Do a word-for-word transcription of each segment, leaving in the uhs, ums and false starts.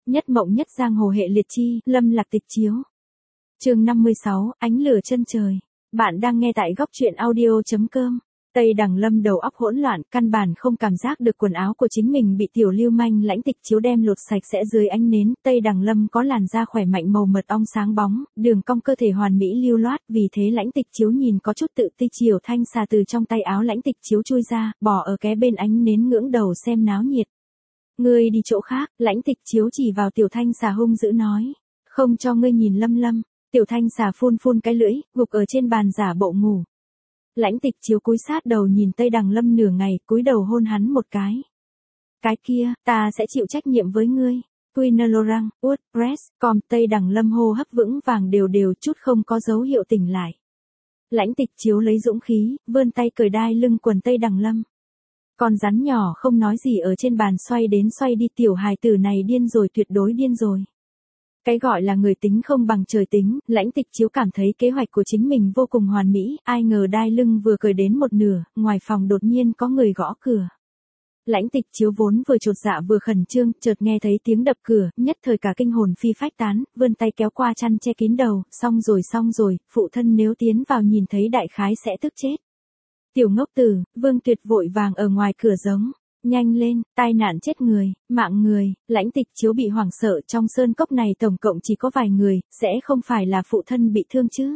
nhất mộng nhất giang hồ hệ liệt chi, Lâm Lạc Tịch chiếu. Chương năm mươi sáu, ánh lửa chân trời. Bạn đang nghe tại góc truyện audio chấm com. Tây Đằng Lâm đầu óc hỗn loạn, căn bản không cảm giác được quần áo của chính mình bị tiểu lưu manh Lãnh Tịch Chiếu đem lột sạch sẽ dưới ánh nến. Tây Đằng Lâm có làn da khỏe mạnh màu mật ong sáng bóng, đường cong cơ thể hoàn mỹ lưu loát, vì thế Lãnh Tịch Chiếu nhìn có chút tự ti. Chiều thanh xà từ trong tay áo Lãnh Tịch Chiếu chui ra, bỏ ở kế bên ánh nến ngưỡng đầu xem náo nhiệt. Ngươi đi chỗ khác, Lãnh Tịch Chiếu chỉ vào tiểu thanh xà hung dữ nói, không cho ngươi nhìn Lâm Lâm. Tiểu thanh xà phun phun cái lưỡi, gục ở trên bàn giả bộ ngủ. Lãnh Tịch Chiếu cúi sát đầu nhìn Tây Đằng Lâm nửa ngày, cúi đầu hôn hắn một cái. Cái kia, ta sẽ chịu trách nhiệm với ngươi. Quinelorang, WordPress, com. Tây Đằng Lâm hô hấp vững vàng đều đều, chút không có dấu hiệu tỉnh lại. Lãnh Tịch Chiếu lấy dũng khí, vươn tay cởi đai lưng quần Tây Đằng Lâm. Con rắn nhỏ không nói gì ở trên bàn xoay đến xoay đi, tiểu hài tử này điên rồi, tuyệt đối điên rồi. Cái gọi là người tính không bằng trời tính, Lãnh Tịch Chiếu cảm thấy kế hoạch của chính mình vô cùng hoàn mỹ, ai ngờ đai lưng vừa cởi đến một nửa, ngoài phòng đột nhiên có người gõ cửa. Lãnh Tịch Chiếu vốn vừa chột dạ vừa khẩn trương, chợt nghe thấy tiếng đập cửa, nhất thời cả kinh hồn phi phách tán, vươn tay kéo qua chăn che kín đầu, xong rồi xong rồi, phụ thân nếu tiến vào nhìn thấy đại khái sẽ tức chết. Tiểu ngốc tử, Vương Tuyệt vội vàng ở ngoài cửa giống. Nhanh lên, tai nạn chết người, mạng người. Lãnh Tịch Chiếu bị hoảng sợ, trong sơn cốc này tổng cộng chỉ có vài người, sẽ không phải là phụ thân bị thương chứ.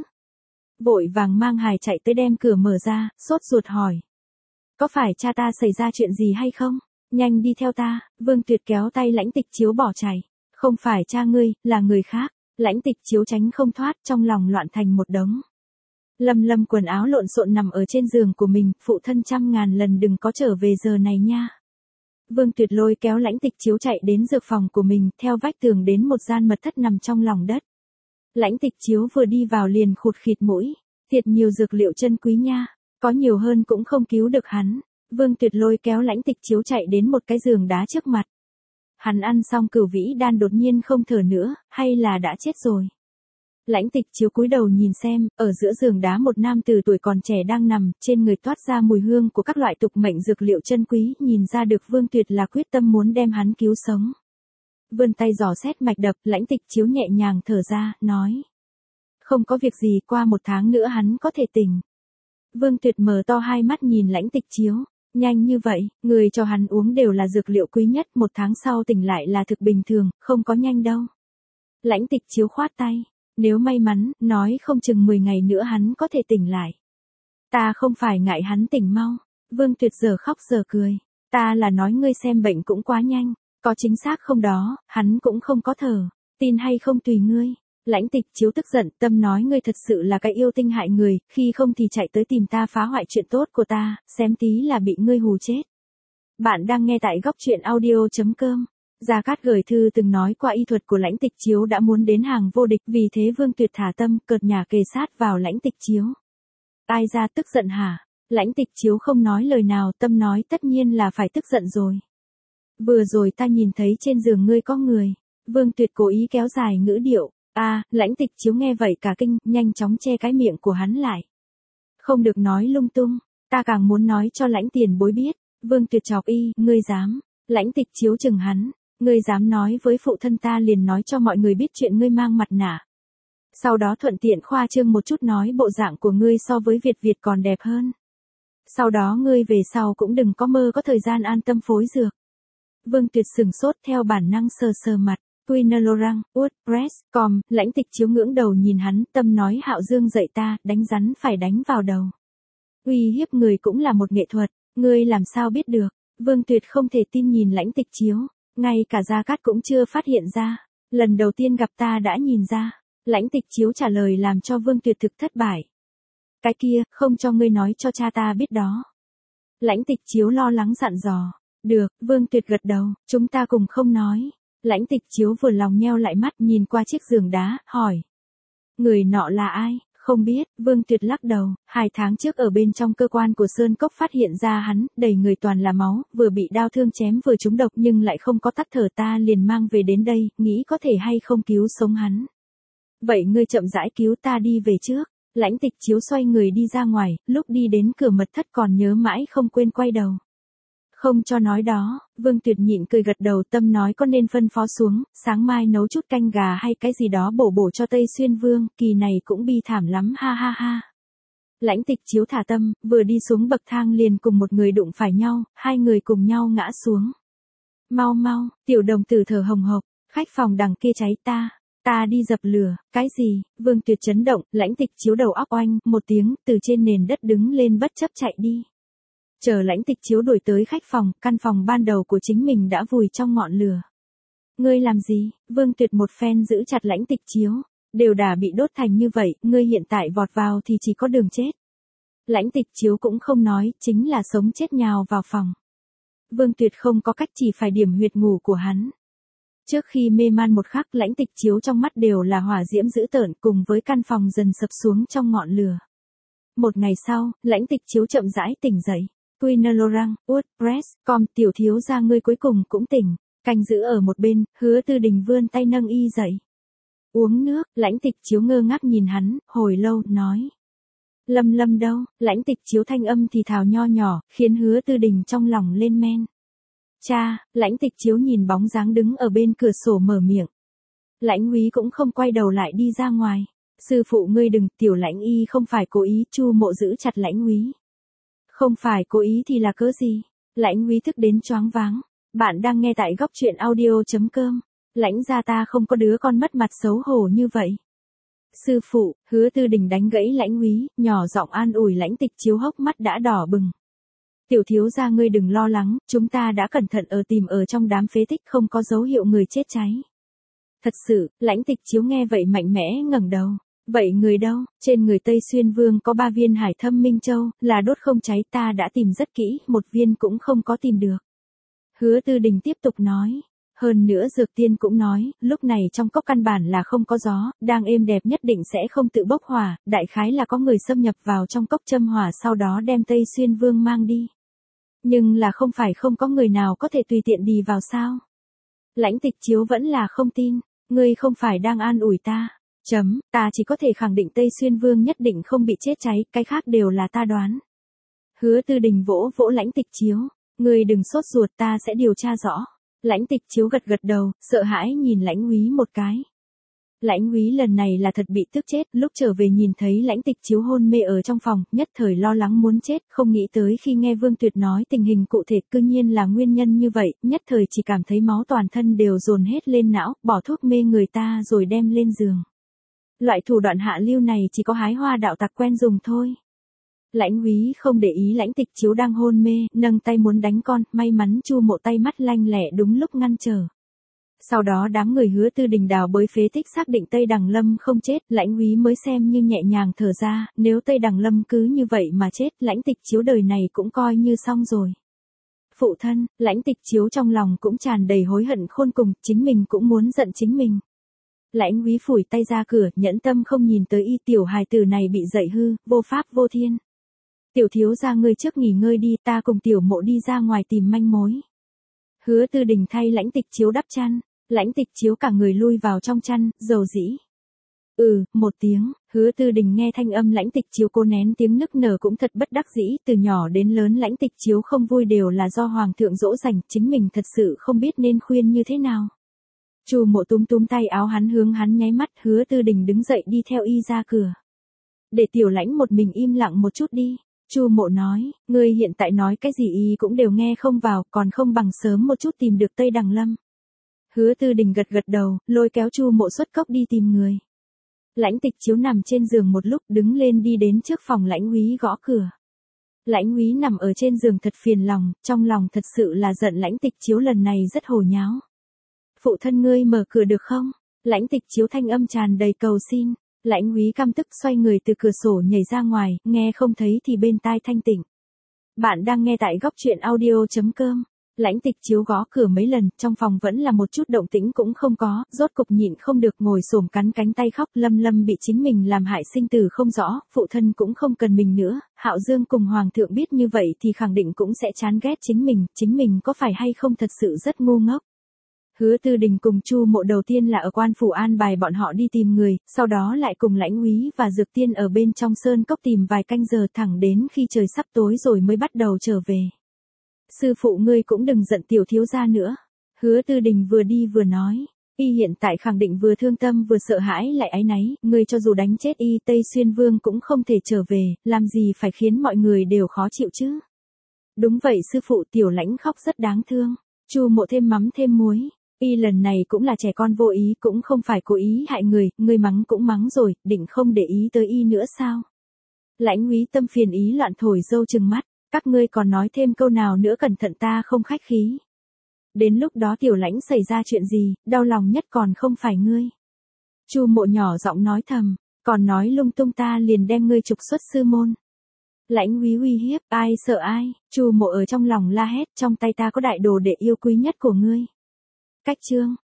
Vội vàng mang hài chạy tới đem cửa mở ra, sốt ruột hỏi. Có phải cha ta xảy ra chuyện gì hay không? Nhanh đi theo ta. Vương Tuyệt kéo tay Lãnh Tịch Chiếu bỏ chạy. Không phải cha ngươi, là người khác. Lãnh Tịch Chiếu tránh không thoát, trong lòng loạn thành một đống. Lâm Lâm quần áo lộn xộn nằm ở trên giường của mình, phụ thân trăm ngàn lần đừng có trở về giờ này nha. Vương Tuyệt lôi kéo Lãnh Tịch Chiếu chạy đến dược phòng của mình, theo vách tường đến một gian mật thất nằm trong lòng đất. Lãnh Tịch Chiếu vừa đi vào liền khụt khịt mũi, thiệt nhiều dược liệu chân quý nha, có nhiều hơn cũng không cứu được hắn. Vương Tuyệt lôi kéo Lãnh Tịch Chiếu chạy đến một cái giường đá trước mặt. Hắn ăn xong cửu vĩ đan đột nhiên không thở nữa, hay là đã chết rồi. Lãnh Tịch Chiếu cúi đầu nhìn xem, ở giữa giường đá một nam tử tuổi còn trẻ đang nằm, trên người toát ra mùi hương của các loại tục mệnh dược liệu chân quý, nhìn ra được Vương Tuyệt là quyết tâm muốn đem hắn cứu sống. Vươn tay dò xét mạch đập, Lãnh Tịch Chiếu nhẹ nhàng thở ra, nói. Không có việc gì, qua một tháng nữa hắn có thể tỉnh. Vương Tuyệt mở to hai mắt nhìn Lãnh Tịch Chiếu, nhanh như vậy, người cho hắn uống đều là dược liệu quý nhất, một tháng sau tỉnh lại là thực bình thường, không có nhanh đâu. Lãnh Tịch Chiếu khoát tay. Nếu may mắn, nói không chừng mười ngày nữa hắn có thể tỉnh lại. Ta không phải ngại hắn tỉnh mau. Vương Tuyệt giờ khóc giờ cười. Ta là nói ngươi xem bệnh cũng quá nhanh. Có chính xác không đó, hắn cũng không có thở. Tin hay không tùy ngươi. Lãnh Tịch Chiếu tức giận, tâm nói ngươi thật sự là cái yêu tinh hại người, khi không thì chạy tới tìm ta phá hoại chuyện tốt của ta, xém tí là bị ngươi hù chết. Bạn đang nghe tại góc truyện audio chấm com. Gia Cát gửi thư từng nói qua y thuật của Lãnh Tịch Chiếu đã muốn đến hàng vô địch, vì thế Vương Tuyệt thả tâm, cợt nhả kề sát vào Lãnh Tịch Chiếu. Ai ra tức giận hả? Lãnh Tịch Chiếu không nói lời nào, tâm nói tất nhiên là phải tức giận rồi. Vừa rồi ta nhìn thấy trên giường ngươi có người. Vương Tuyệt cố ý kéo dài ngữ điệu. A, à, Lãnh Tịch Chiếu nghe vậy cả kinh, nhanh chóng che cái miệng của hắn lại. Không được nói lung tung, ta càng muốn nói cho Lãnh tiền bối biết. Vương Tuyệt chọc y, ngươi dám? Lãnh Tịch Chiếu chừng hắn. Ngươi dám nói với phụ thân ta liền nói cho mọi người biết chuyện ngươi mang mặt nạ. Sau đó thuận tiện khoa trương một chút nói bộ dạng của ngươi so với Việt Việt còn đẹp hơn. Sau đó ngươi về sau cũng đừng có mơ có thời gian an tâm phối dược. Vương Tuyệt sừng sốt theo bản năng sờ sờ mặt. Quinelorang, WordPress, com. Lãnh Tịch Chiếu ngưỡng đầu nhìn hắn, tâm nói Hạo Dương dạy ta, đánh rắn phải đánh vào đầu. Uy hiếp người cũng là một nghệ thuật, ngươi làm sao biết được. Vương Tuyệt không thể tin nhìn Lãnh Tịch Chiếu. Ngay cả Gia Cát cũng chưa phát hiện ra. Lần đầu tiên gặp ta đã nhìn ra. Lãnh Tịch Chiếu trả lời làm cho Vương Tuyệt thực thất bại. Cái kia, không cho ngươi nói cho cha ta biết đó. Lãnh Tịch Chiếu lo lắng dặn dò. Được, Vương Tuyệt gật đầu, chúng ta cùng không nói. Lãnh Tịch Chiếu vừa lòng nheo lại mắt nhìn qua chiếc giường đá, hỏi. Người nọ là ai? Không biết, Vương Tuyệt lắc đầu, hai tháng trước ở bên trong cơ quan của Sơn Cốc phát hiện ra hắn, đầy người toàn là máu, vừa bị đao thương chém vừa trúng độc nhưng lại không có tắt thở, ta liền mang về đến đây, nghĩ có thể hay không cứu sống hắn. Vậy ngươi chậm rãi cứu, ta đi về trước. Lãnh Tịch Chiếu xoay người đi ra ngoài, lúc đi đến cửa mật thất còn nhớ mãi không quên quay đầu. Không cho nói đó, Vương Tuyệt nhịn cười gật đầu, tâm nói có nên phân phó xuống, sáng mai nấu chút canh gà hay cái gì đó bổ bổ cho Tây Xuyên Vương, kỳ này cũng bi thảm lắm ha ha ha. Lãnh Tịch Chiếu thả tâm, vừa đi xuống bậc thang liền cùng một người đụng phải nhau, hai người cùng nhau ngã xuống. Mau mau, tiểu đồng tử thở hồng hộc, khách phòng đằng kia cháy ta, ta đi dập lửa, cái gì, Vương Tuyệt chấn động, Lãnh Tịch Chiếu đầu óc oanh, một tiếng, từ trên nền đất đứng lên bất chấp chạy đi. Chờ Lãnh Tịch Chiếu đuổi tới khách phòng, căn phòng ban đầu của chính mình đã vùi trong ngọn lửa. Ngươi làm gì, Vương Tuyệt một phen giữ chặt Lãnh Tịch Chiếu, đều đã bị đốt thành như vậy, ngươi hiện tại vọt vào thì chỉ có đường chết. Lãnh Tịch Chiếu cũng không nói, chính là sống chết nhào vào phòng. Vương Tuyệt không có cách chỉ phải điểm huyệt ngủ của hắn. Trước khi mê man một khắc, Lãnh Tịch Chiếu trong mắt đều là hỏa diễm dữ tợn cùng với căn phòng dần sập xuống trong ngọn lửa. Một ngày sau, Lãnh Tịch Chiếu chậm rãi tỉnh dậy. Queen Laurent, WordPress, com tiểu thiếu gia ngươi cuối cùng cũng tỉnh, canh giữ ở một bên, Hứa Tư Đình vươn tay nâng y dậy. Uống nước, Lãnh Tịch Chiếu ngơ ngác nhìn hắn, hồi lâu, nói. Lâm Lâm đâu, Lãnh Tịch Chiếu thanh âm thì thào nho nhỏ, khiến Hứa Tư Đình trong lòng lên men. Cha, Lãnh Tịch Chiếu nhìn bóng dáng đứng ở bên cửa sổ mở miệng. Lãnh Úy cũng không quay đầu lại đi ra ngoài. Sư phụ ngươi đừng, tiểu Lãnh y không phải cố ý, Chu Mộ giữ chặt Lãnh Úy. Không phải cố ý thì là cớ gì? Lãnh Úy thức đến choáng váng. Bạn đang nghe tại góc truyện audio.com. Lãnh gia ta không có đứa con mất mặt xấu hổ như vậy. Sư phụ, Hứa Tư Đình đánh gãy Lãnh Úy, nhỏ giọng an ủi Lãnh Tịch Chiếu hốc mắt đã đỏ bừng. Tiểu thiếu gia ngươi đừng lo lắng, chúng ta đã cẩn thận ở tìm ở trong đám phế tích không có dấu hiệu người chết cháy. Thật sự, Lãnh Tịch Chiếu nghe vậy mạnh mẽ ngẩng đầu. Vậy người đâu? Trên người Tây Xuyên Vương có ba viên Hải Thâm Minh Châu, là đốt không cháy, ta đã tìm rất kỹ, một viên cũng không có tìm được. Hứa Tư Đình tiếp tục nói. Hơn nữa Dược Tiên cũng nói, lúc này trong cốc căn bản là không có gió, đang êm đẹp nhất định sẽ không tự bốc hỏa, đại khái là có người xâm nhập vào trong cốc châm hỏa sau đó đem Tây Xuyên Vương mang đi. Nhưng là không phải không có người nào có thể tùy tiện đi vào sao? Lãnh Tịch Chiếu vẫn là không tin, ngươi không phải đang an ủi ta. Chấm, ta chỉ có thể khẳng định Tây Xuyên Vương nhất định không bị chết cháy, cái khác đều là ta đoán. Hứa Tư Đình vỗ vỗ Lãnh Tịch Chiếu, ngươi đừng sốt ruột, ta sẽ điều tra rõ. Lãnh Tịch Chiếu gật gật đầu, sợ hãi nhìn Lãnh Úy một cái. Lãnh Úy lần này là thật bị tức chết, lúc trở về nhìn thấy Lãnh Tịch Chiếu hôn mê ở trong phòng, nhất thời lo lắng muốn chết, không nghĩ tới khi nghe Vương Tuyệt nói tình hình cụ thể cư nhiên là nguyên nhân như vậy, nhất thời chỉ cảm thấy máu toàn thân đều dồn hết lên não, bỏ thuốc mê người ta rồi đem lên giường. Loại thủ đoạn hạ lưu này chỉ có hái hoa đạo tặc quen dùng thôi. Lãnh Úy không để ý Lãnh Tịch Chiếu đang hôn mê, nâng tay muốn đánh con, may mắn Chu Mộ tay mắt lanh lẹ đúng lúc ngăn trở. Sau đó đám người Hứa Tư Đình đào bới phế tích xác định Tây Đằng Lâm không chết, Lãnh Úy mới xem như nhẹ nhàng thở ra, nếu Tây Đằng Lâm cứ như vậy mà chết, Lãnh Tịch Chiếu đời này cũng coi như xong rồi. Phụ thân, Lãnh Tịch Chiếu trong lòng cũng tràn đầy hối hận khôn cùng, chính mình cũng muốn giận chính mình. Lãnh Úy phủi tay ra cửa, nhẫn tâm không nhìn tới y, tiểu hài tử này bị dạy hư, vô pháp vô thiên. Tiểu thiếu gia ngươi trước nghỉ ngơi đi, ta cùng Tiểu Mộ đi ra ngoài tìm manh mối. Hứa Tư Đình thay Lãnh Tịch Chiếu đắp chăn, Lãnh Tịch Chiếu cả người lui vào trong chăn, dầu dĩ. Ừ, một tiếng, Hứa Tư Đình nghe thanh âm Lãnh Tịch Chiếu cô nén tiếng nức nở cũng thật bất đắc dĩ, từ nhỏ đến lớn Lãnh Tịch Chiếu không vui đều là do Hoàng thượng dỗ dành, chính mình thật sự không biết nên khuyên như thế nào. Chu Mộ túm túm tay áo hắn hướng hắn nháy mắt, Hứa Tư Đình đứng dậy đi theo y ra cửa. Để Tiểu Lãnh một mình im lặng một chút đi. Chu Mộ nói, ngươi hiện tại nói cái gì y cũng đều nghe không vào, còn không bằng sớm một chút tìm được Tây Đằng Lâm. Hứa Tư Đình gật gật đầu, lôi kéo Chu Mộ xuất cốc đi tìm người. Lãnh Tịch Chiếu nằm trên giường một lúc, đứng lên đi đến trước phòng Lãnh Úy gõ cửa. Lãnh Úy nằm ở trên giường thật phiền lòng, trong lòng thật sự là giận Lãnh Tịch Chiếu lần này rất hồ nháo. Phụ thân ngươi mở cửa được không? Lãnh Tịch Chiếu thanh âm tràn đầy cầu xin. Lãnh Úy căm tức xoay người từ cửa sổ nhảy ra ngoài, nghe không thấy thì bên tai thanh tỉnh. Bạn đang nghe tại góc truyện audio.com. Lãnh Tịch Chiếu gõ cửa mấy lần, trong phòng vẫn là một chút động tĩnh cũng không có, rốt cục nhịn không được ngồi xổm cắn cánh tay khóc, Lâm Lâm bị chính mình làm hại sinh tử không rõ, phụ thân cũng không cần mình nữa, Hạo Dương cùng Hoàng thượng biết như vậy thì khẳng định cũng sẽ chán ghét chính mình, chính mình có phải hay không thật sự rất ngu ngốc. Hứa Tư Đình cùng Chu Mộ đầu tiên là ở quan phủ an bài bọn họ đi tìm người, sau đó lại cùng Lãnh Úy và Dược Tiên ở bên trong sơn cốc tìm vài canh giờ thẳng đến khi trời sắp tối rồi mới bắt đầu trở về. Sư phụ ngươi cũng đừng giận tiểu thiếu gia nữa. Hứa Tư Đình vừa đi vừa nói. Y hiện tại khẳng định vừa thương tâm vừa sợ hãi lại áy náy, ngươi cho dù đánh chết y Tây Xuyên Vương cũng không thể trở về, làm gì phải khiến mọi người đều khó chịu chứ. Đúng vậy sư phụ, tiểu lãnh khóc rất đáng thương. Chu Mộ thêm mắm thêm muối. Y lần này cũng là trẻ con vô ý, cũng không phải cố ý hại người, ngươi mắng cũng mắng rồi, định không để ý tới y nữa sao? Lãnh úy Tâm phiền ý loạn thổi dâu trừng mắt, các ngươi còn nói thêm câu nào nữa cẩn thận ta không khách khí. Đến lúc đó tiểu lãnh xảy ra chuyện gì, đau lòng nhất còn không phải ngươi. Chu Mộ nhỏ giọng nói thầm, còn nói lung tung ta liền đem ngươi trục xuất sư môn. Lãnh úy uy hiếp, ai sợ ai, Chu Mộ ở trong lòng la hét, trong tay ta có đại đồ đệ yêu quý nhất của ngươi. Cách chương